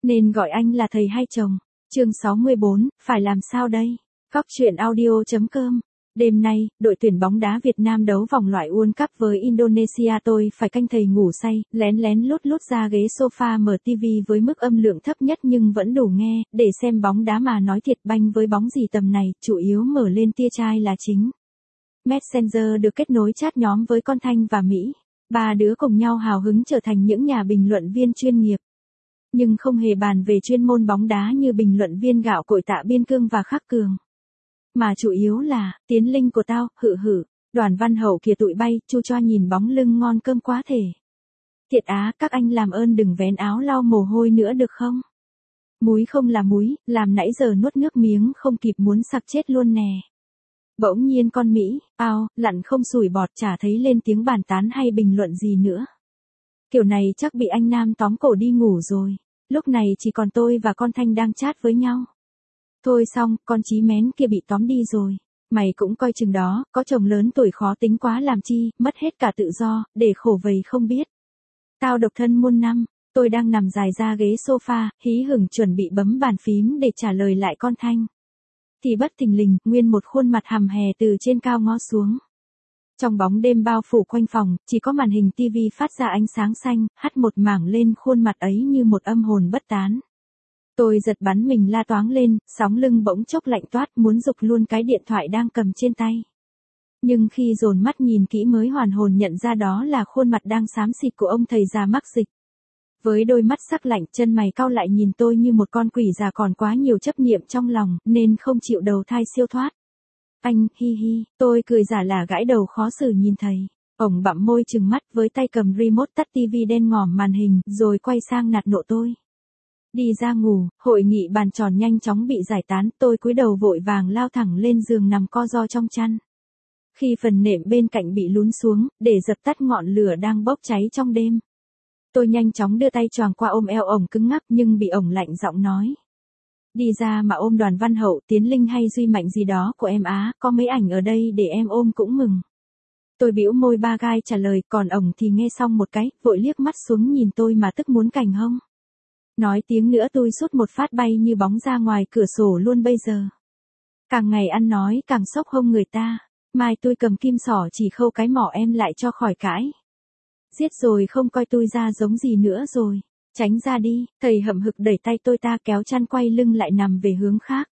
Nên gọi anh là thầy hay chồng? Chương 64, phải làm sao đây? Góc truyện audio.com. Đêm nay, đội tuyển bóng đá Việt Nam đấu vòng loại World Cup với Indonesia. Tôi phải canh thầy ngủ say, lén lén lút ra ghế sofa mở TV với mức âm lượng thấp nhất nhưng vẫn đủ nghe, để xem bóng đá mà nói thiệt banh với bóng gì tầm này, chủ yếu mở lên tia chai là chính. Messenger được kết nối chat nhóm với con Thanh và Mỹ. Ba đứa cùng nhau hào hứng trở thành những nhà bình luận viên chuyên nghiệp. Nhưng không hề bàn về chuyên môn bóng đá như bình luận viên gạo cội Tạ Biên Cương và Khắc Cường. Mà chủ yếu là, Tiến Linh của tao, Đoàn Văn Hậu kìa tụi bay, chu cho nhìn bóng lưng ngon cơm quá thể. Thiệt á, các anh làm ơn đừng vén áo lau mồ hôi nữa được không? Múi không là múi, làm nãy giờ nuốt nước miếng không kịp muốn sặc chết luôn nè. Bỗng nhiên con Mỹ, lặn không sủi bọt chả thấy lên tiếng bàn tán hay bình luận gì nữa. Kiểu này chắc bị anh Nam tóm cổ đi ngủ rồi. Lúc này chỉ còn tôi và con Thanh đang chat với nhau. Thôi xong, con Chí Mén kia bị tóm đi rồi. Mày cũng coi chừng đó, có chồng lớn tuổi khó tính quá làm chi, mất hết cả tự do, để khổ vầy không biết. Tao độc thân muôn năm, tôi đang nằm dài ra ghế sofa, hí hửng chuẩn bị bấm bàn phím để trả lời lại con Thanh. Thì bất thình lình, nguyên một khuôn mặt hằm hè từ trên cao ngó xuống. Trong bóng đêm bao phủ quanh phòng, chỉ có màn hình TV phát ra ánh sáng xanh, hắt một mảng lên khuôn mặt ấy như một âm hồn bất tán. Tôi giật bắn mình la toáng lên, sóng lưng bỗng chốc lạnh toát muốn giục luôn cái điện thoại đang cầm trên tay. Nhưng khi dồn mắt nhìn kỹ mới hoàn hồn nhận ra đó là khuôn mặt đang xám xịt của ông thầy già mắc dịch. Với đôi mắt sắc lạnh, chân mày cau lại nhìn tôi như một con quỷ già còn quá nhiều chấp niệm trong lòng, nên không chịu đầu thai siêu thoát. Anh, tôi cười giả là gãi đầu khó xử nhìn thầy. Ổng bặm môi trừng mắt với tay cầm remote tắt TV đen ngòm màn hình, rồi quay sang nạt nộ tôi. Đi ra ngủ, hội nghị bàn tròn nhanh chóng bị giải tán, tôi cúi đầu vội vàng lao thẳng lên giường nằm co ro trong chăn. Khi phần nệm bên cạnh bị lún xuống, để dập tắt ngọn lửa đang bốc cháy trong đêm. Tôi nhanh chóng đưa tay choàng qua ôm eo ổng cứng ngắc nhưng bị ổng lạnh giọng nói. Đi ra mà ôm Đoàn Văn Hậu, Tiến Linh hay Duy Mạnh gì đó của em á, có mấy ảnh ở đây để em ôm cũng mừng. Tôi bĩu môi ba gai trả lời, còn ổng thì nghe xong một cái, vội liếc mắt xuống nhìn tôi mà tức muốn cành hông. Nói tiếng nữa tôi sút một phát bay như bóng ra ngoài cửa sổ luôn bây giờ. Càng ngày ăn nói càng sốc hông người ta, mai tôi cầm kim xỏ chỉ khâu cái mỏ em lại cho khỏi cãi. Giết rồi không coi tôi ra giống gì nữa rồi. Tránh ra đi, thầy hậm hực đẩy tay tôi ta kéo chăn quay lưng lại nằm về hướng khác.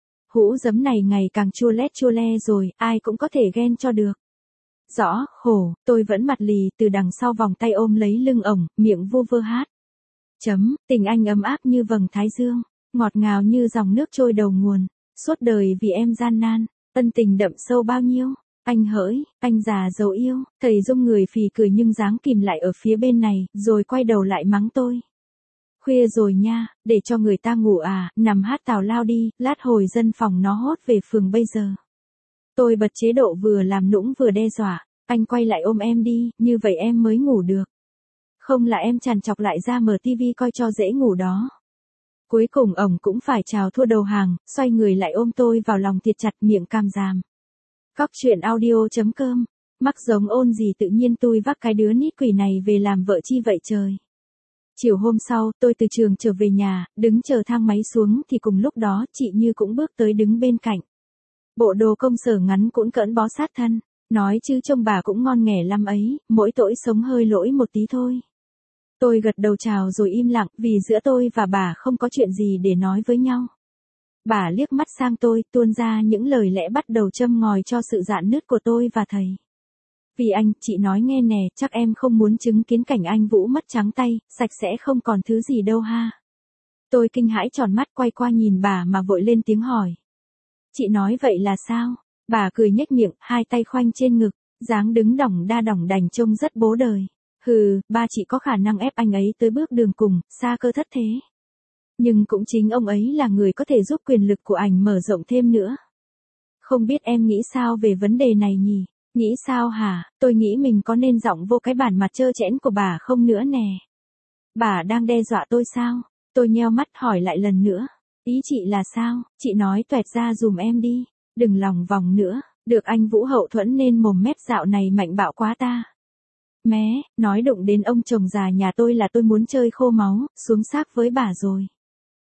Hũ giấm này ngày càng chua le rồi, ai cũng có thể ghen cho được. Rõ, khổ, tôi vẫn mặt lì từ đằng sau vòng tay ôm lấy lưng ổng, miệng vu vơ hát. Tình anh ấm áp như vầng thái dương, ngọt ngào như dòng nước trôi đầu nguồn, suốt đời vì em gian nan, ân tình đậm sâu bao nhiêu. Anh hỡi, anh già dấu yêu, thầy rung người phì cười nhưng dáng kìm lại ở phía bên này, rồi quay đầu lại mắng tôi. Khuya rồi nha, để cho người ta ngủ à, nằm hát tào lao đi, lát hồi dân phòng nó hốt về phường bây giờ. Tôi bật chế độ vừa làm nũng vừa đe dọa, anh quay lại ôm em đi, như vậy em mới ngủ được. Không là em trằn trọc lại ra mở tivi coi cho dễ ngủ đó. Cuối cùng ổng cũng phải chào thua đầu hàng, xoay người lại ôm tôi vào lòng thiệt chặt miệng cam giảm. Góc truyện audio.com, mắc giống ôn gì tự nhiên tôi vác cái đứa nít quỷ này về làm vợ chi vậy trời. Chiều hôm sau, tôi từ trường trở về nhà, đứng chờ thang máy xuống thì cùng lúc đó chị Như cũng bước tới đứng bên cạnh. Bộ đồ công sở ngắn cũn cỡn bó sát thân, nói chứ trông bà cũng ngon nghẻ lắm ấy, mỗi tội sống hơi lỗi một tí thôi. Tôi gật đầu chào rồi im lặng vì giữa tôi và bà không có chuyện gì để nói với nhau. Bà liếc mắt sang tôi, tuôn ra những lời lẽ bắt đầu châm ngòi cho sự rạn nứt của tôi và thầy. Vì anh, chị nói nghe nè, chắc em không muốn chứng kiến cảnh anh Vũ mất trắng tay, sạch sẽ không còn thứ gì đâu ha. Tôi kinh hãi tròn mắt quay qua nhìn bà mà vội lên tiếng hỏi. Chị nói vậy là sao? Bà cười nhếch miệng, hai tay khoanh trên ngực, dáng đứng đỏng đa đỏng đành trông rất bố đời. Ba chị có khả năng ép anh ấy tới bước đường cùng, xa cơ thất thế. Nhưng cũng chính ông ấy là người có thể giúp quyền lực của ảnh mở rộng thêm nữa. Không biết em nghĩ sao về vấn đề này nhỉ? Nghĩ sao hả? Tôi nghĩ mình có nên giọng vô cái bản mặt trơ trẽn của bà không nữa nè. Bà đang đe dọa tôi sao? Tôi nheo mắt hỏi lại lần nữa. Ý chị là sao? Chị nói toẹt ra dùm em đi. Đừng lòng vòng nữa. Được anh Vũ hậu thuẫn nên mồm mép dạo này mạnh bạo quá ta. Mé, nói đụng đến ông chồng già nhà tôi là tôi muốn chơi khô máu, xuống xác với bà rồi.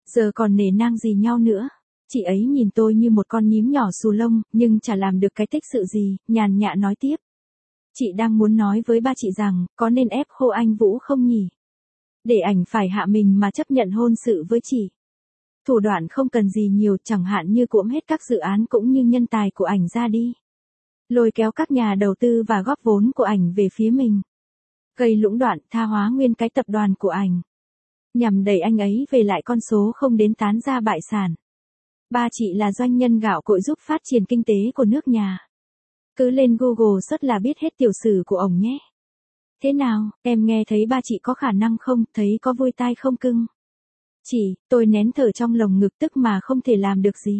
Giờ còn nể nang gì nhau nữa. Chị ấy nhìn tôi như một con nhím nhỏ xù lông, nhưng chả làm được cái tích sự gì, nhàn nhã nói tiếp. Chị đang muốn nói với ba chị rằng, có nên ép khô anh Vũ không nhỉ? Để ảnh phải hạ mình mà chấp nhận hôn sự với chị. Thủ đoạn không cần gì nhiều, chẳng hạn như cuỗm hết các dự án cũng như nhân tài của ảnh ra đi. Lôi kéo các nhà đầu tư và góp vốn của ảnh về phía mình. Gây lũng đoạn, tha hóa nguyên cái tập đoàn của ảnh. Nhằm đẩy anh ấy về lại con số không đến tán ra bại sản. Ba chị là doanh nhân gạo cội giúp phát triển kinh tế của nước nhà. Cứ lên Google search là biết hết tiểu sử của ổng nhé. Thế nào, em nghe thấy ba chị có khả năng không, thấy có vui tai không cưng? Tôi nén thở trong lồng ngực tức mà không thể làm được gì.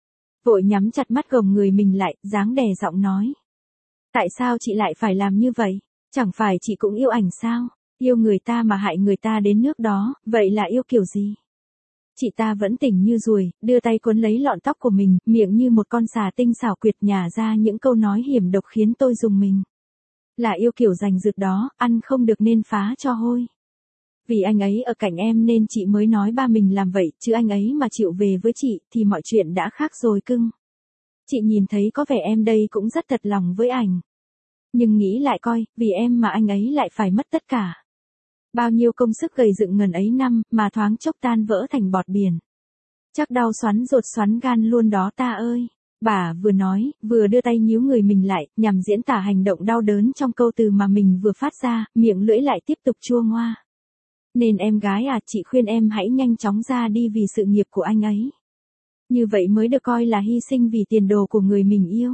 Vội nhắm chặt mắt gồng người mình lại, dáng đè giọng nói. Tại sao chị lại phải làm như vậy? Chẳng phải chị cũng yêu ảnh sao? Yêu người ta mà hại người ta đến nước đó, vậy là yêu kiểu gì? Chị ta vẫn tỉnh như ruồi, đưa tay cuốn lấy lọn tóc của mình, miệng như một con xà tinh xảo quyệt nhả ra những câu nói hiểm độc khiến tôi rùng mình. Là yêu kiểu giành giật đó, ăn không được nên phá cho hôi. Vì anh ấy ở cạnh em nên chị mới nói ba mình làm vậy, chứ anh ấy mà chịu về với chị thì mọi chuyện đã khác rồi cưng. Chị nhìn thấy có vẻ em đây cũng rất thật lòng với ảnh. Nhưng nghĩ lại coi, vì em mà anh ấy lại phải mất tất cả. Bao nhiêu công sức gầy dựng ngần ấy năm, mà thoáng chốc tan vỡ thành bọt biển. Chắc đau xoắn ruột xoắn gan luôn đó ta ơi. Bà vừa nói, vừa đưa tay nhíu người mình lại, nhằm diễn tả hành động đau đớn trong câu từ mà mình vừa phát ra, miệng lưỡi lại tiếp tục chua ngoa. Nên em gái à, chị khuyên em hãy nhanh chóng ra đi vì sự nghiệp của anh ấy. Như vậy mới được coi là hy sinh vì tiền đồ của người mình yêu.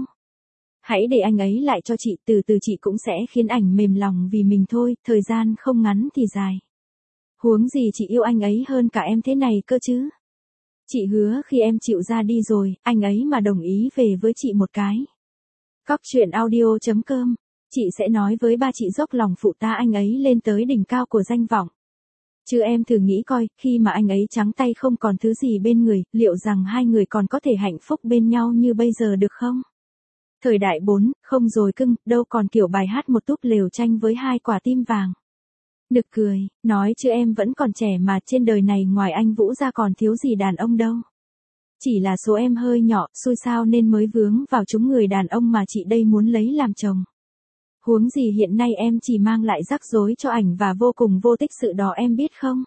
Hãy để anh ấy lại cho chị, từ từ chị cũng sẽ khiến ảnh mềm lòng vì mình thôi, thời gian không ngắn thì dài. Huống gì chị yêu anh ấy hơn cả em thế này cơ chứ. Chị hứa khi em chịu ra đi rồi, anh ấy mà đồng ý về với chị một cái. Cóc truyện audio.com, chị sẽ nói với ba chị dốc lòng phụ ta anh ấy lên tới đỉnh cao của danh vọng. Chứ em thử nghĩ coi, khi mà anh ấy trắng tay không còn thứ gì bên người, liệu rằng hai người còn có thể hạnh phúc bên nhau như bây giờ được không? Thời đại 4, không rồi cưng, đâu còn kiểu bài hát một túp lều tranh với 2 quả tim vàng. Nực cười, nói chứ em vẫn còn trẻ mà, trên đời này ngoài anh Vũ ra còn thiếu gì đàn ông đâu. Chỉ là số em hơi nhỏ, xui sao nên mới vướng vào chúng người đàn ông mà chị đây muốn lấy làm chồng. Huống gì hiện nay em chỉ mang lại rắc rối cho ảnh và vô cùng vô tích sự đó em biết không?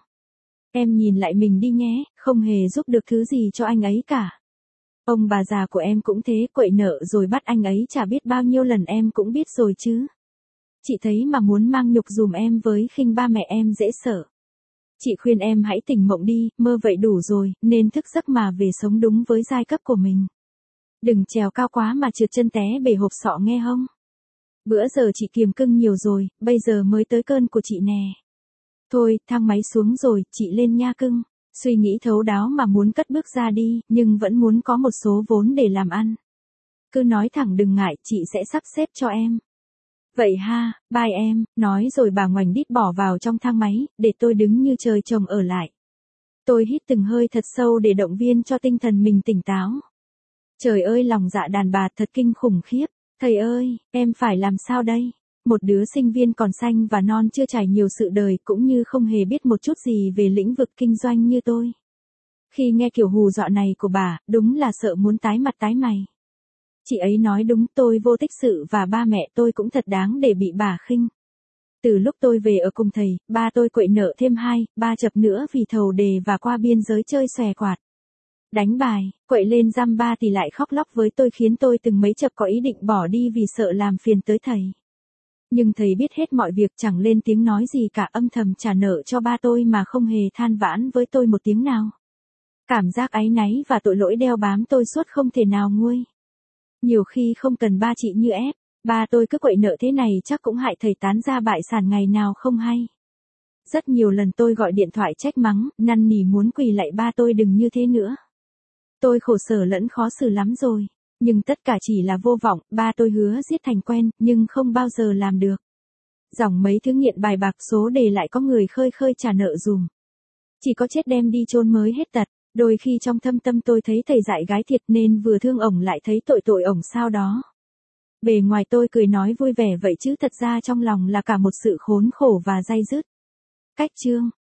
Em nhìn lại mình đi nhé, không hề giúp được thứ gì cho anh ấy cả. Ông bà già của em cũng thế, quậy nợ rồi bắt anh ấy chả biết bao nhiêu lần em cũng biết rồi chứ. Chị thấy mà muốn mang nhục dùm em với khinh ba mẹ em dễ sợ. Chị khuyên em hãy tỉnh mộng đi, mơ vậy đủ rồi, nên thức giấc mà về sống đúng với giai cấp của mình. Đừng trèo cao quá mà trượt chân té bể hộp sọ nghe không? Bữa giờ chị kiềm cưng nhiều rồi, bây giờ mới tới cơn của chị nè. Thôi, thang máy xuống rồi, chị lên nha cưng. Suy nghĩ thấu đáo mà muốn cất bước ra đi, nhưng vẫn muốn có một số vốn để làm ăn. Cứ nói thẳng đừng ngại, chị sẽ sắp xếp cho em. Vậy ha, bye em, nói rồi bà ngoảnh đít bỏ vào trong thang máy, để tôi đứng như trời trồng ở lại. Tôi hít từng hơi thật sâu để động viên cho tinh thần mình tỉnh táo. Trời ơi lòng dạ đàn bà thật kinh khủng khiếp. Thầy ơi, em phải làm sao đây? Một đứa sinh viên còn xanh và non chưa trải nhiều sự đời cũng như không hề biết một chút gì về lĩnh vực kinh doanh như tôi. Khi nghe kiểu hù dọa này của bà, đúng là sợ muốn tái mặt tái mày. Chị ấy nói đúng, tôi vô tích sự và ba mẹ tôi cũng thật đáng để bị bà khinh. Từ lúc tôi về ở cùng thầy, ba tôi quậy nợ thêm 2-3 chập nữa vì thầu đề và qua biên giới chơi xòe quạt. Đánh bài, quậy lên dăm ba thì lại khóc lóc với tôi khiến tôi từng mấy chập có ý định bỏ đi vì sợ làm phiền tới thầy. Nhưng thầy biết hết mọi việc chẳng lên tiếng nói gì cả, âm thầm trả nợ cho ba tôi mà không hề than vãn với tôi một tiếng nào. Cảm giác áy náy và tội lỗi đeo bám tôi suốt không thể nào nguôi. Nhiều khi không cần ba chị như ép, ba tôi cứ quậy nợ thế này chắc cũng hại thầy tán ra bại sản ngày nào không hay. Rất nhiều lần tôi gọi điện thoại trách mắng, năn nỉ muốn quỳ lạy ba tôi đừng như thế nữa. Tôi khổ sở lẫn khó xử lắm rồi, nhưng tất cả chỉ là vô vọng, ba tôi hứa giết thành quen, nhưng không bao giờ làm được. Dòng mấy thứ nghiện bài bạc số đề lại có người khơi khơi trả nợ dùm. Chỉ có chết đem đi chôn mới hết tật, đôi khi trong thâm tâm tôi thấy thầy dạy gái thiệt nên vừa thương ổng lại thấy tội ổng sao đó. Bề ngoài tôi cười nói vui vẻ vậy chứ thật ra trong lòng là cả một sự khốn khổ và day dứt. Cách chương